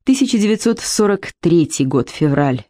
1943 год, февраль.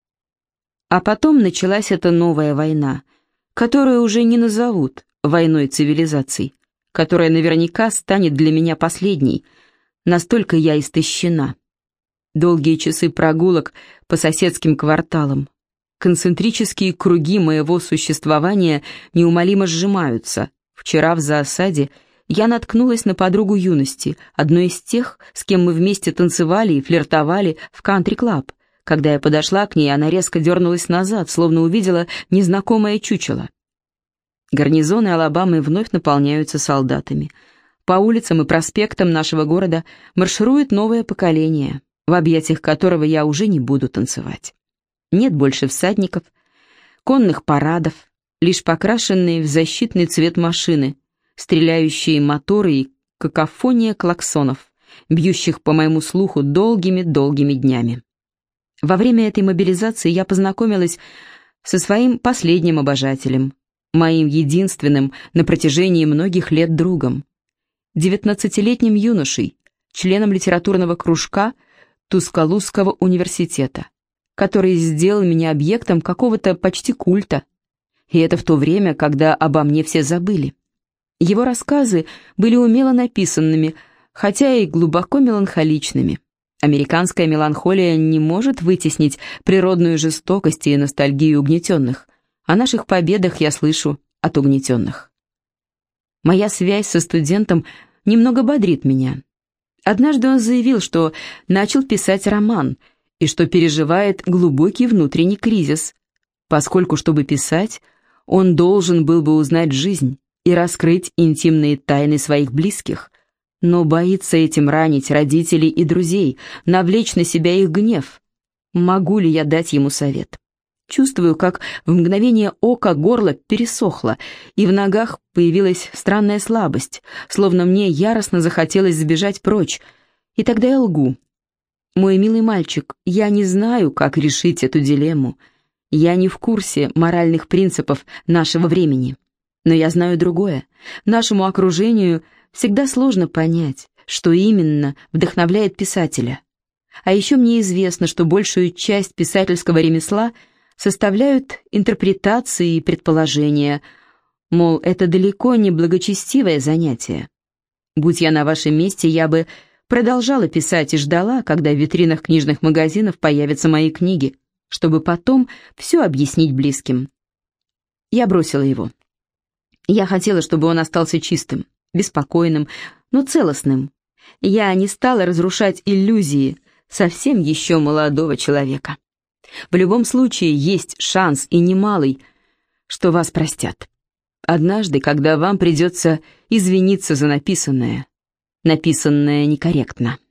А потом началась эта новая война, которую уже не назовут войной цивилизаций, которая наверняка станет для меня последней, настолько я истощена. Долгие часы прогулок по соседским кварталам, концентрические круги моего существования неумолимо сжимаются. Вчера в зоосаде я наткнулась на подругу юности, одну из тех, с кем мы вместе танцевали и флиртовали в кантри-клаб. Когда я подошла к ней, она резко дернулась назад, словно увидела незнакомое чучело. Гарнизоны Алабамы вновь наполняются солдатами. По улицам и проспектам нашего города марширует новое поколение, в объятиях которого я уже не буду танцевать. Нет больше всадников, конных парадов, лишь покрашенные в защитный цвет машины, стреляющие моторы и какофония клаксонов, бьющих по моему слуху долгими-долгими днями. Во время этой мобилизации я познакомилась со своим последним обожателем, моим единственным на протяжении многих лет другом, 19-летним юношей, членом литературного кружка Тускалусского университета, который сделал меня объектом какого-то почти культа. И это в то время, когда обо мне все забыли. Его рассказы были умело написанными, хотя и глубоко меланхоличными. Американская меланхолия не может вытеснить природную жестокость и ностальгию угнетенных. О наших победах я слышу от угнетенных. Моя связь со студентом немного бодрит меня. Однажды он заявил, что начал писать роман и что переживает глубокий внутренний кризис, поскольку, чтобы писать, он должен был бы узнать жизнь и раскрыть интимные тайны своих близких, но боится этим ранить родителей и друзей, навлечь на себя их гнев. Могу ли я дать ему совет? Чувствую, как в мгновение ока горло пересохло, и в ногах появилась странная слабость, словно мне яростно захотелось сбежать прочь. И тогда я лгу. Мой милый мальчик, я не знаю, как решить эту дилемму. Я не в курсе моральных принципов нашего времени. Но я знаю другое. Нашему окружению всегда сложно понять, что именно вдохновляет писателя. А еще мне известно, что большую часть писательского ремесла составляют интерпретации и предположения, мол, это далеко не благочестивое занятие. Будь я на вашем месте, я бы продолжала писать и ждала, когда в витринах книжных магазинов появятся мои книги, чтобы потом все объяснить близким. Я бросила его. Я хотела, чтобы он остался чистым, беспокойным, но целостным. Я не стала разрушать иллюзии совсем еще молодого человека. В любом случае есть шанс, и немалый, что вас простят. Однажды, когда вам придется извиниться за написанное некорректно.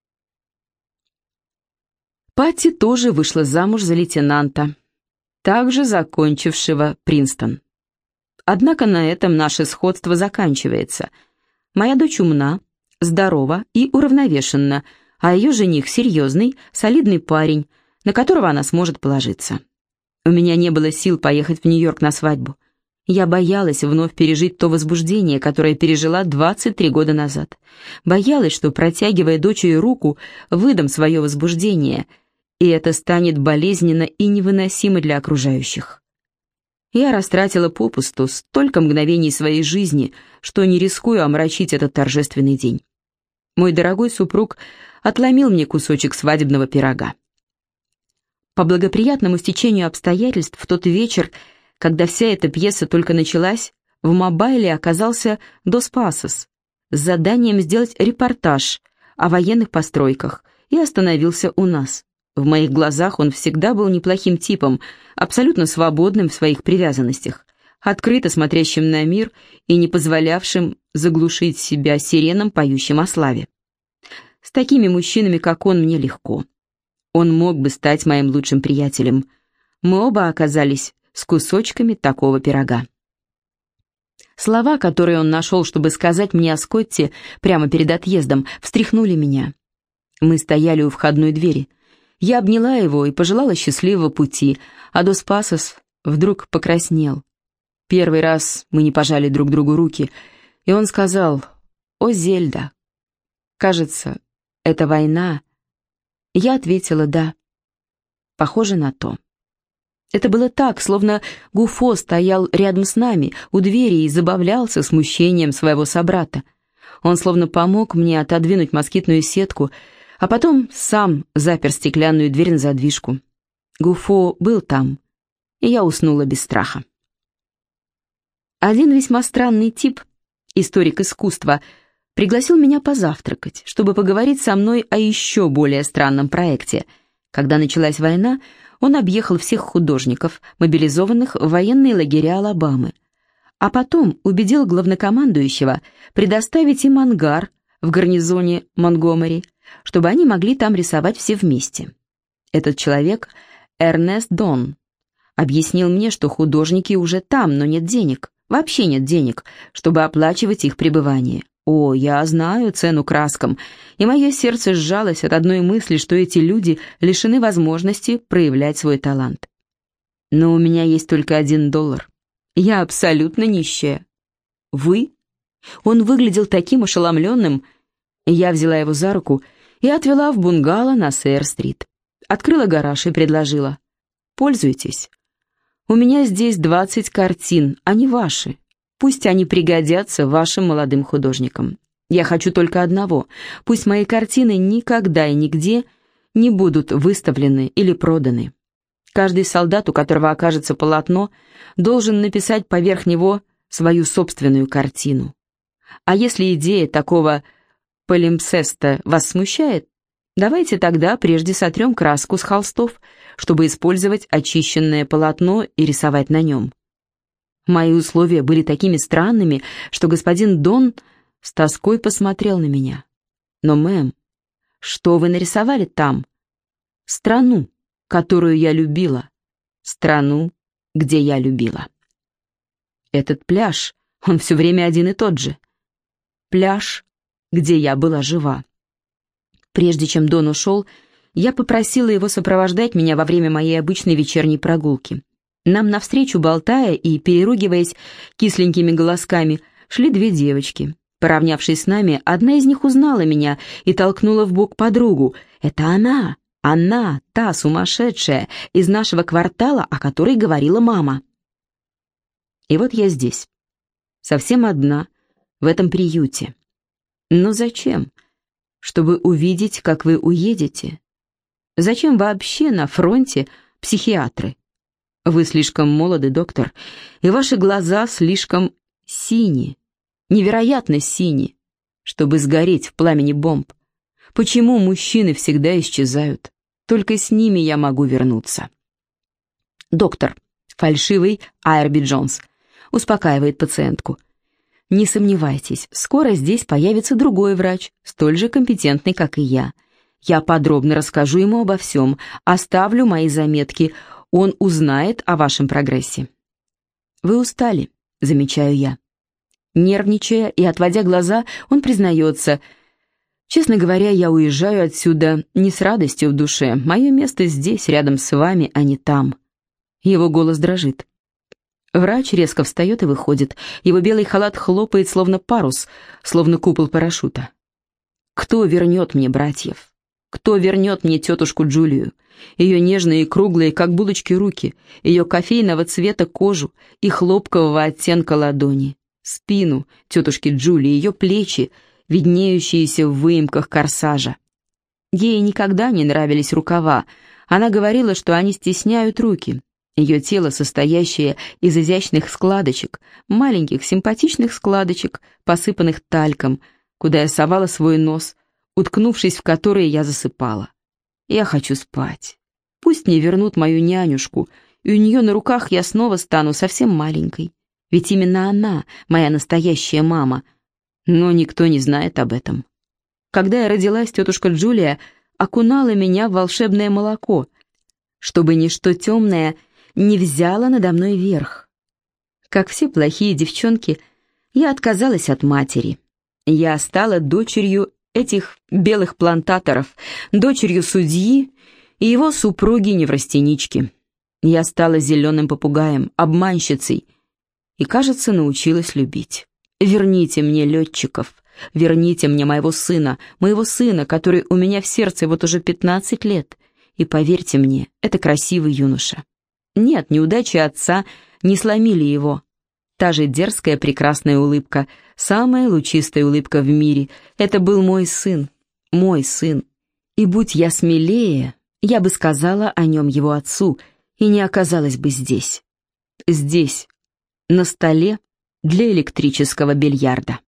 Патти тоже вышла замуж за лейтенанта, также закончившего Принстон. Однако на этом наше сходство заканчивается. Моя дочь умна, здорова и уравновешенна, а ее жених серьезный, солидный парень, на которого она сможет положиться. У меня не было сил поехать в Нью-Йорк на свадьбу. Я боялась вновь пережить то возбуждение, которое пережила 23 года назад. Боялась, что, протягивая дочери руку, выдам свое возбуждение, и это станет болезненно и невыносимо для окружающих. Я растратила попусту столько мгновений своей жизни, что не рискую омрачить этот торжественный день. Мой дорогой супруг отломил мне кусочек свадебного пирога. По благоприятному стечению обстоятельств в тот вечер, когда вся эта пьеса только началась, в Мобайле оказался Дос Пасос с заданием сделать репортаж о военных постройках и остановился у нас. В моих глазах он всегда был неплохим типом, абсолютно свободным в своих привязанностях, открыто смотрящим на мир и не позволявшим заглушить себя сиренам, поющим о славе. С такими мужчинами, как он, мне легко. Он мог бы стать моим лучшим приятелем. Мы оба оказались с кусочками такого пирога. Слова, которые он нашел, чтобы сказать мне о Скотте прямо перед отъездом, встряхнули меня. Мы стояли у входной двери. Я обняла его и пожелала счастливого пути, а Дос Пасос вдруг покраснел. Первый раз мы не пожали друг другу руки, и он сказал: «О, Зельда, кажется, эта война Я ответила «да». Похоже на то. Это было так, словно Гуфо стоял рядом с нами, у двери, и забавлялся смущением своего собрата. Он словно помог мне отодвинуть москитную сетку, а потом сам запер стеклянную дверь на задвижку. Гуфо был там, и я уснула без страха. Один весьма странный тип, историк искусства, пригласил меня позавтракать, чтобы поговорить со мной о еще более странном проекте. Когда началась война, он объехал всех художников, мобилизованных в военные лагеря Алабамы, а потом убедил главнокомандующего предоставить им ангар в гарнизоне Монтгомери, чтобы они могли там рисовать все вместе. Этот человек, Эрнест Дон, объяснил мне, что художники уже там, но нет денег, вообще нет денег, чтобы оплачивать их пребывание. О, я знаю цену краскам, и мое сердце сжалось от одной мысли, что эти люди лишены возможности проявлять свой талант. Но у меня есть только $1. Я абсолютно нищая. Вы? Он выглядел таким ошеломленным. Я взяла его за руку и отвела в бунгало на Сэр-стрит. Открыла гараж и предложила: «Пользуйтесь. У меня здесь 20 картин, они ваши. Пусть они пригодятся вашим молодым художникам. Я хочу только одного. Пусть мои картины никогда и нигде не будут выставлены или проданы. Каждый солдат, у которого окажется полотно, должен написать поверх него свою собственную картину. А если идея такого палимпсеста вас смущает, давайте тогда прежде сотрем краску с холстов, чтобы использовать очищенное полотно и рисовать на нем». Мои условия были такими странными, что господин Дон с тоской посмотрел на меня. «Но, мэм, что вы нарисовали там? Страну, которую я любила. Страну, где я любила». Этот пляж, он все время один и тот же. Пляж, где я была жива. Прежде чем Дон ушел, я попросила его сопровождать меня во время моей обычной вечерней прогулки. Нам навстречу, болтая и переругиваясь кисленькими голосками, шли 2 девочки. Поравнявшись с нами, одна из них узнала меня и толкнула в бок подругу. «Это она, та сумасшедшая из нашего квартала, о которой говорила мама». И вот я здесь, совсем одна, в этом приюте. Но зачем? Чтобы увидеть, как вы уедете? Зачем вообще на фронте психиатры? Вы слишком молоды, доктор, и ваши глаза слишком синие, невероятно синие, чтобы сгореть в пламени бомб. Почему мужчины всегда исчезают? Только с ними я могу вернуться. Доктор, фальшивый Айрби Джонс, успокаивает пациентку. Не сомневайтесь, скоро здесь появится другой врач, столь же компетентный, как и я. Я подробно расскажу ему обо всем, оставлю мои заметки. Он узнает о вашем прогрессе. Вы устали, замечаю я. Нервничая и отводя глаза, он признается: честно говоря, я уезжаю отсюда не с радостью в душе. Мое место здесь, рядом с вами, а не там. Его голос дрожит. Врач резко встает и выходит. Его белый халат хлопает, словно парус, словно купол парашюта. Кто вернет мне братьев? Кто вернет мне тетушку Джулию? Ее нежные и круглые, как булочки, руки, ее кофейного цвета кожу и хлопкового оттенка ладони, спину тетушки Джулии, ее плечи, виднеющиеся в выемках корсажа. Ей никогда не нравились рукава. Она говорила, что они стесняют руки. Ее тело, состоящее из изящных складочек, маленьких симпатичных складочек, посыпанных тальком, куда я совала свой нос, уткнувшись в которые я засыпала. Я хочу спать. Пусть мне вернут мою нянюшку, и у нее на руках я снова стану совсем маленькой. Ведь именно она, моя настоящая мама. Но никто не знает об этом. Когда я родилась, тетушка Джулия окунала меня в волшебное молоко, чтобы ничто темное не взяло надо мной верх. Как все плохие девчонки, я отказалась от матери. Я стала дочерью этих белых плантаторов, дочерью судьи и его супруги-неврастенички. Я стала зеленым попугаем, обманщицей, и, кажется, научилась любить. Верните мне летчиков, Верните мне моего сына, который у меня в сердце вот уже 15 лет. И поверьте мне, это красивый юноша. Нет, неудачи отца не сломили его. Та же дерзкая прекрасная улыбка, самая лучистая улыбка в мире. Это был мой сын, мой сын. И будь я смелее, я бы сказала о нем его отцу, и не оказалась бы здесь. Здесь, на столе для электрического бильярда.